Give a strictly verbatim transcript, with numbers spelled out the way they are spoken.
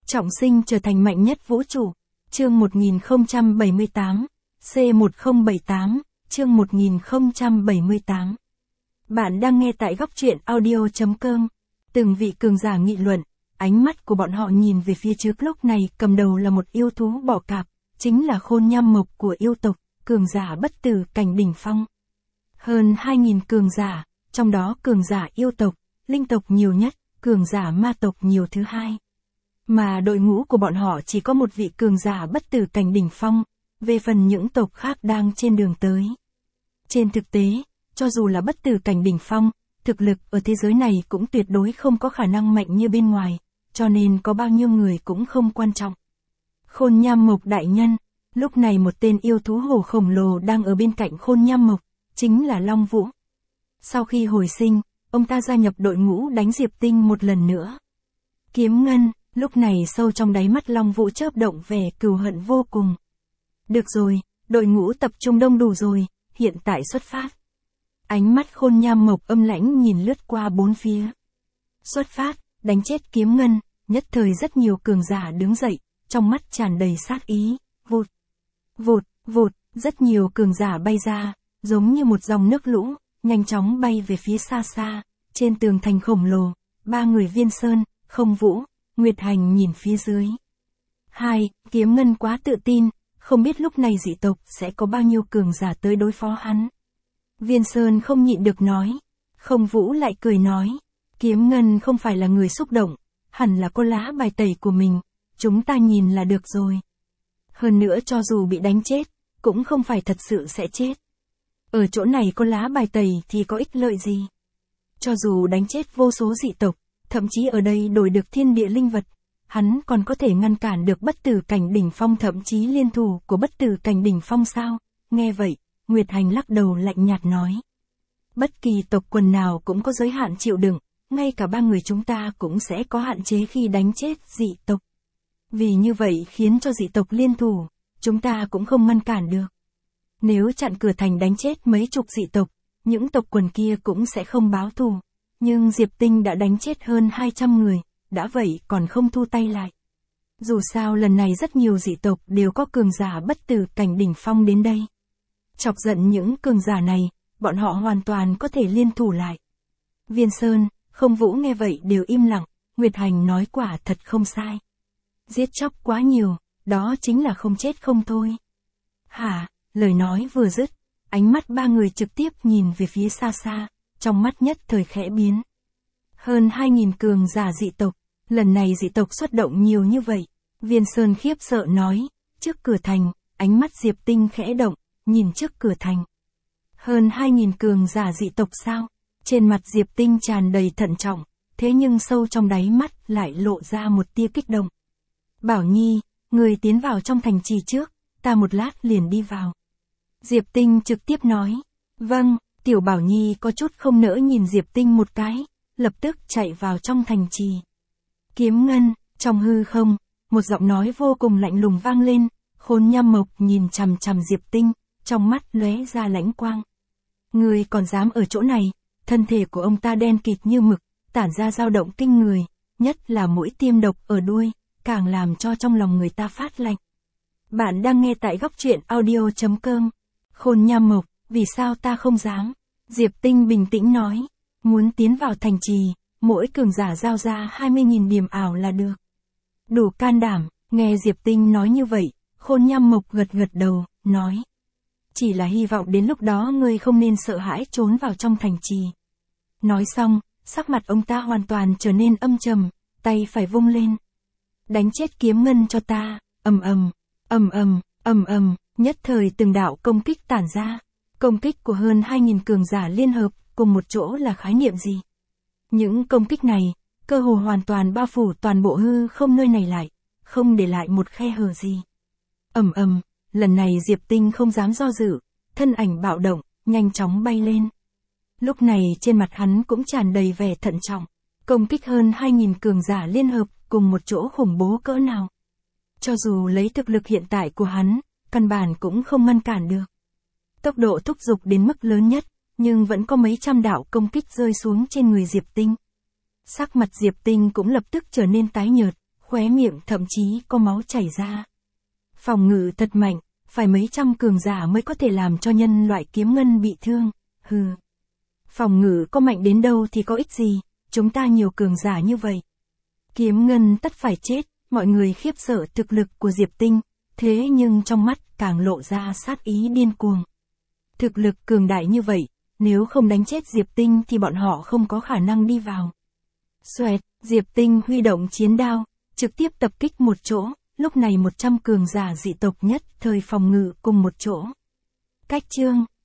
Trọng sinh trở thành mạnh nhất vũ trụ. Chương một nghìn không trăm bảy mươi tám. C một không bảy tám. Chương một nghìn không trăm bảy mươi tám. Bạn đang nghe tại góc truyện audio chấm com. Từng vị cường giả nghị luận, ánh mắt của bọn họ nhìn về phía trước, lúc này cầm đầu là một yêu thú bọ cạp, chính là Khôn Nham Mộc của yêu tộc, cường giả bất tử cảnh đỉnh phong. Hơn hai nghìn cường giả, trong đó cường giả yêu tộc, linh tộc nhiều nhất, cường giả ma tộc nhiều thứ hai. Mà đội ngũ của bọn họ chỉ có một vị cường giả bất tử cảnh đỉnh phong, về phần những tộc khác đang trên đường tới. Trên thực tế, cho dù là bất tử cảnh đỉnh phong, thực lực ở thế giới này cũng tuyệt đối không có khả năng mạnh như bên ngoài, cho nên có bao nhiêu người cũng không quan trọng. Khôn Nham Mộc đại nhân, lúc này một tên yêu thú hổ khổng lồ đang ở bên cạnh Khôn Nham Mộc, chính là Long Vũ. Sau khi hồi sinh, ông ta gia nhập đội ngũ đánh Diệp Tinh một lần nữa. Kiếm ngân, lúc này sâu trong đáy mắt Long Vũ chớp động vẻ cừu hận vô cùng. Được rồi, đội ngũ tập trung đông đủ rồi, hiện tại xuất phát. Ánh mắt Khôn Nham Mộc âm lãnh nhìn lướt qua bốn phía. Xuất phát, đánh chết kiếm ngân, nhất thời rất nhiều cường giả đứng dậy, trong mắt tràn đầy sát ý, vụt, vụt, vụt, rất nhiều cường giả bay ra, giống như một dòng nước lũ, nhanh chóng bay về phía xa xa, trên tường thành khổng lồ, ba người Viên Sơn, Không Vũ, Nguyệt Hành nhìn phía dưới. Hai, kiếm ngân quá tự tin, không biết lúc này dị tộc sẽ có bao nhiêu cường giả tới đối phó hắn. Viên Sơn không nhịn được nói. Không Vũ lại cười nói. Kiếm ngân không phải là người xúc động, hẳn là có lá bài tẩy của mình, chúng ta nhìn là được rồi. Hơn nữa cho dù bị đánh chết, cũng không phải thật sự sẽ chết. Ở chỗ này có lá bài tẩy thì có ích lợi gì? Cho dù đánh chết vô số dị tộc, thậm chí ở đây đổi được thiên địa linh vật, hắn còn có thể ngăn cản được bất tử cảnh đỉnh phong, thậm chí liên thủ của bất tử cảnh đỉnh phong sao? Nghe vậy, Nguyệt Hành lắc đầu lạnh nhạt nói. Bất kỳ tộc quần nào cũng có giới hạn chịu đựng, ngay cả ba người chúng ta cũng sẽ có hạn chế khi đánh chết dị tộc. Vì như vậy khiến cho dị tộc liên thủ, chúng ta cũng không ngăn cản được. Nếu chặn cửa thành đánh chết mấy chục dị tộc, những tộc quần kia cũng sẽ không báo thù. Nhưng Diệp Tinh đã đánh chết hơn hai trăm người, đã vậy còn không thu tay lại. Dù sao lần này rất nhiều dị tộc đều có cường giả bất tử cảnh đỉnh phong đến đây. Chọc giận những cường giả này, bọn họ hoàn toàn có thể liên thủ lại. Viên Sơn, Không Vũ nghe vậy đều im lặng, Nguyệt Hành nói quả thật không sai. Giết chóc quá nhiều, đó chính là không chết không thôi. Hả, lời nói vừa dứt, ánh mắt ba người trực tiếp nhìn về phía xa xa, trong mắt nhất thời khẽ biến. Hơn hai nghìn cường giả dị tộc, lần này dị tộc xuất động nhiều như vậy. Viên Sơn khiếp sợ nói, trước cửa thành, ánh mắt Diệp Tinh khẽ động, nhìn trước cửa thành. Hơn hai nghìn cường giả dị tộc sao? Trên mặt Diệp Tinh tràn đầy thận trọng, thế nhưng sâu trong đáy mắt lại lộ ra một tia kích động. Bảo Nhi, người tiến vào trong thành trì trước, ta một lát liền đi vào. Diệp Tinh trực tiếp nói. Vâng, tiểu Bảo Nhi có chút không nỡ nhìn Diệp Tinh một cái, lập tức chạy vào trong thành trì. Kiếm ngân, trong hư không, một giọng nói vô cùng lạnh lùng vang lên, Khôn Nham Mộc nhìn chằm chằm Diệp Tinh, trong mắt lóe ra lãnh quang. Người còn dám ở chỗ này? Thân thể của ông ta đen kịt như mực, tản ra dao động kinh người, nhất là mũi tiêm độc ở đuôi, càng làm cho trong lòng người ta phát lạnh. Bạn đang nghe tại góc truyện audio chấm com. Khôn Nham Mộc, vì sao ta không dám? Diệp Tinh bình tĩnh nói, muốn tiến vào thành trì, mỗi cường giả giao ra hai mươi nghìn điểm ảo là được. Đủ can đảm, nghe Diệp Tinh nói như vậy, Khôn Nham Mộc gật gật đầu, nói. Chỉ là hy vọng đến lúc đó ngươi không nên sợ hãi trốn vào trong thành trì. Nói xong, sắc mặt ông ta hoàn toàn trở nên âm trầm, tay phải vung lên. Đánh chết kiếm ngân cho ta, ầm ầm, ầm ầm, ầm ầm, nhất thời từng đạo công kích tản ra. Công kích của hơn hai nghìn cường giả liên hợp cùng một chỗ là khái niệm gì? Những công kích này, cơ hồ hoàn toàn bao phủ toàn bộ hư không nơi này lại, không để lại một khe hở gì. Ầm ầm, lần này Diệp Tinh không dám do dự, thân ảnh bạo động, nhanh chóng bay lên. Lúc này trên mặt hắn cũng tràn đầy vẻ thận trọng, công kích hơn hai nghìn cường giả liên hợp cùng một chỗ khủng bố cỡ nào. Cho dù lấy thực lực hiện tại của hắn, căn bản cũng không ngăn cản được. Tốc độ thúc giục đến mức lớn nhất, nhưng vẫn có mấy trăm đạo công kích rơi xuống trên người Diệp Tinh. Sắc mặt Diệp Tinh cũng lập tức trở nên tái nhợt, khóe miệng thậm chí có máu chảy ra. Phòng ngự thật mạnh, phải mấy trăm cường giả mới có thể làm cho nhân loại kiếm ngân bị thương, hừ. Phòng ngự có mạnh đến đâu thì có ích gì, chúng ta nhiều cường giả như vậy. Kiếm ngân tất phải chết, mọi người khiếp sợ thực lực của Diệp Tinh, thế nhưng trong mắt càng lộ ra sát ý điên cuồng. Thực lực cường đại như vậy, nếu không đánh chết Diệp Tinh thì bọn họ không có khả năng đi vào. Xoẹt, Diệp Tinh huy động chiến đao, trực tiếp tập kích một chỗ, lúc này một trăm cường giả dị tộc nhất thời phòng ngự cùng một chỗ. Cách chương